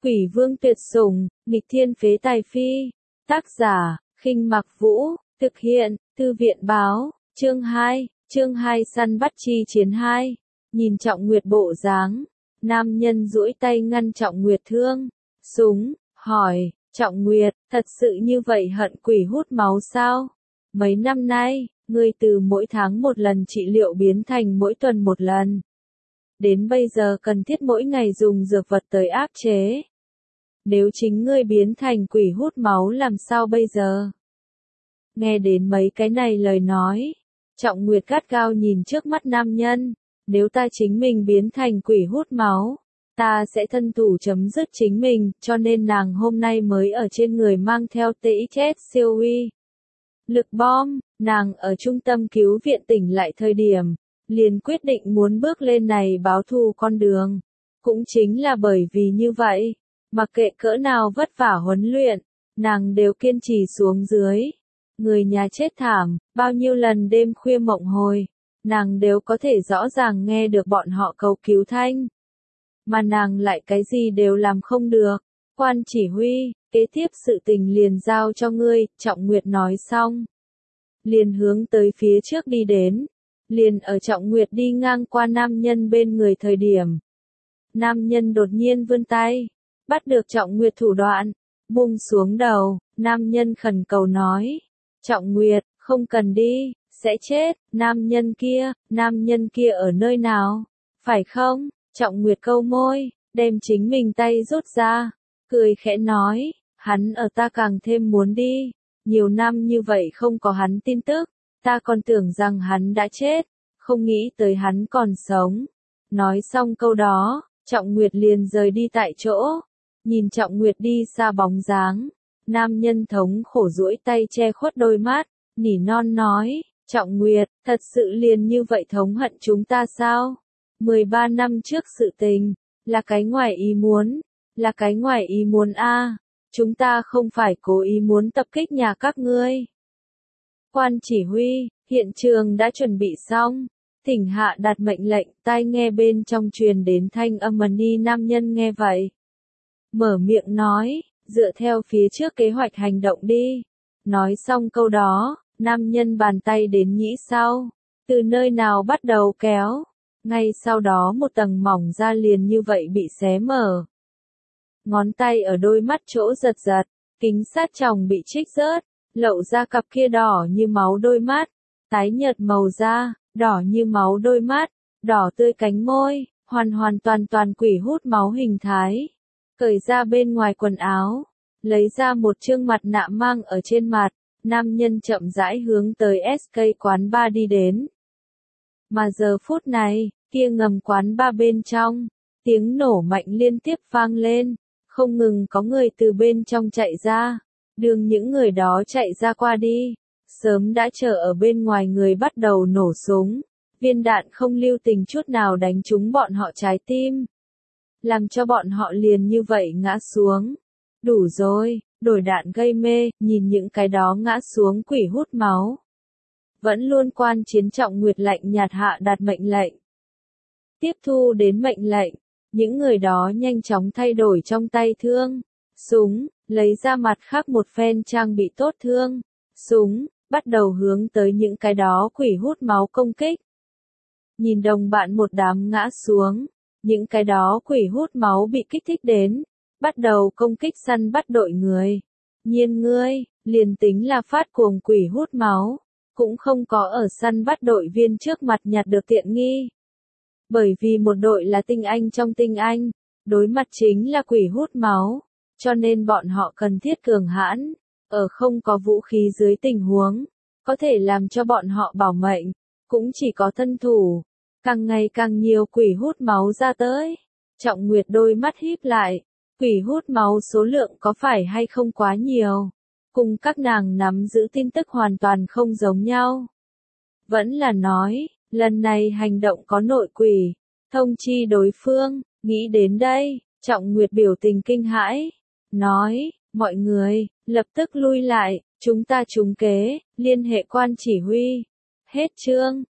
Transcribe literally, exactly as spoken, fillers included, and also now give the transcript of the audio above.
Quỷ vương tuyệt sủng, nghịch thiên phế tài phi. Tác giả, Khinh Mặc Vũ, thực hiện, Thư viện báo, chương hai, chương hai săn bắt chi chiến hai. Nhìn Trọng Nguyệt bộ dáng, nam nhân duỗi tay ngăn Trọng Nguyệt thương, súng, hỏi, Trọng Nguyệt, thật sự như vậy hận quỷ hút máu sao? Mấy năm nay, ngươi từ mỗi tháng một lần trị liệu biến thành mỗi tuần một lần. Đến bây giờ cần thiết mỗi ngày dùng dược vật tới áp chế. Nếu chính ngươi biến thành quỷ hút máu làm sao bây giờ? Nghe đến mấy cái này lời nói, Trọng Nguyệt gắt gao nhìn trước mắt nam nhân, nếu ta chính mình biến thành quỷ hút máu, ta sẽ thân thủ chấm dứt chính mình, cho nên nàng hôm nay mới ở trên người mang theo tê ích ét siêu uy lực bom, nàng ở trung tâm cứu viện tỉnh lại thời điểm, liền quyết định muốn bước lên này báo thù con đường. Cũng chính là bởi vì như vậy, mặc kệ cỡ nào vất vả huấn luyện, nàng đều kiên trì xuống dưới. Người nhà chết thảm, bao nhiêu lần đêm khuya mộng hồi, nàng đều có thể rõ ràng nghe được bọn họ cầu cứu thanh. Mà nàng lại cái gì đều làm không được. Quan chỉ huy, kế tiếp sự tình liền giao cho ngươi, Trọng Nguyệt nói xong. Liền hướng tới phía trước đi đến. Liền ở Trọng Nguyệt đi ngang qua nam nhân bên người thời điểm. Nam nhân đột nhiên vươn tay, bắt được Trọng Nguyệt thủ đoạn, buông xuống đầu, nam nhân khẩn cầu nói. Trọng Nguyệt, không cần đi, sẽ chết, nam nhân kia, nam nhân kia ở nơi nào, phải không? Trọng Nguyệt câu môi, đem chính mình tay rút ra, cười khẽ nói, hắn ở ta càng thêm muốn đi, nhiều năm như vậy không có hắn tin tức, ta còn tưởng rằng hắn đã chết, không nghĩ tới hắn còn sống. Nói xong câu đó, Trọng Nguyệt liền rời đi tại chỗ, nhìn Trọng Nguyệt đi xa bóng dáng, nam nhân thống khổ duỗi tay che khuất đôi mắt, nỉ non nói, Trọng Nguyệt, thật sự liền như vậy thống hận chúng ta sao? mười ba năm trước sự tình, là cái ngoài ý muốn, là cái ngoài ý muốn a, chúng ta không phải cố ý muốn tập kích nhà các ngươi. Quan chỉ huy, hiện trường đã chuẩn bị xong, thỉnh hạ đạt mệnh lệnh, tai nghe bên trong truyền đến thanh âm ầm ĩ. Nam nhân nghe vậy, mở miệng nói, dựa theo phía trước kế hoạch hành động đi. Nói xong câu đó, nam nhân bàn tay đến nhĩ sau, từ nơi nào bắt đầu kéo. Ngay sau đó một tầng mỏng da liền như vậy bị xé mở. Ngón tay ở đôi mắt chỗ giật giật, kính sát tròng bị trích rớt, lộ ra cặp kia đỏ như máu đôi mắt, tái nhợt màu da, đỏ như máu đôi mắt, đỏ tươi cánh môi, hoàn hoàn toàn toàn quỷ hút máu hình thái. Cởi ra bên ngoài quần áo, lấy ra một trương mặt nạ mang ở trên mặt, nam nhân chậm rãi hướng tới ét ca quán bar đi đến. Mà giờ phút này, kia ngầm quán bar bên trong, tiếng nổ mạnh liên tiếp vang lên, không ngừng có người từ bên trong chạy ra, đường những người đó chạy ra qua đi, sớm đã chờ ở bên ngoài người bắt đầu nổ súng, viên đạn không lưu tình chút nào đánh trúng bọn họ trái tim, làm cho bọn họ liền như vậy ngã xuống. Đủ rồi, đổi đạn gây mê, nhìn những cái đó ngã xuống quỷ hút máu. Vẫn luôn quan chiến Trọng Nguyệt lạnh nhạt hạ đạt mệnh lệnh. Tiếp thu đến mệnh lệnh, những người đó nhanh chóng thay đổi trong tay thương, súng, lấy ra mặt khác một phen trang bị tốt thương, súng, bắt đầu hướng tới những cái đó quỷ hút máu công kích. Nhìn đồng bạn một đám ngã xuống, những cái đó quỷ hút máu bị kích thích đến, bắt đầu công kích săn bắt đội người. Nhiên ngươi, liền tính là phát cuồng quỷ hút máu, cũng không có ở săn bắt đội viên trước mặt nhặt được tiện nghi. Bởi vì một đội là tinh anh trong tinh anh, đối mặt chính là quỷ hút máu, cho nên bọn họ cần thiết cường hãn, ở không có vũ khí dưới tình huống, có thể làm cho bọn họ bảo mệnh, cũng chỉ có thân thủ. Càng ngày càng nhiều quỷ hút máu ra tới, Trọng Nguyệt đôi mắt híp lại, quỷ hút máu số lượng có phải hay không quá nhiều, cùng các nàng nắm giữ tin tức hoàn toàn không giống nhau. Vẫn là nói, lần này hành động có nội quỷ, thông chi đối phương, nghĩ đến đây, Trọng Nguyệt biểu tình kinh hãi, nói, mọi người, lập tức lui lại, chúng ta trúng kế, liên hệ quan chỉ huy. Hết chương.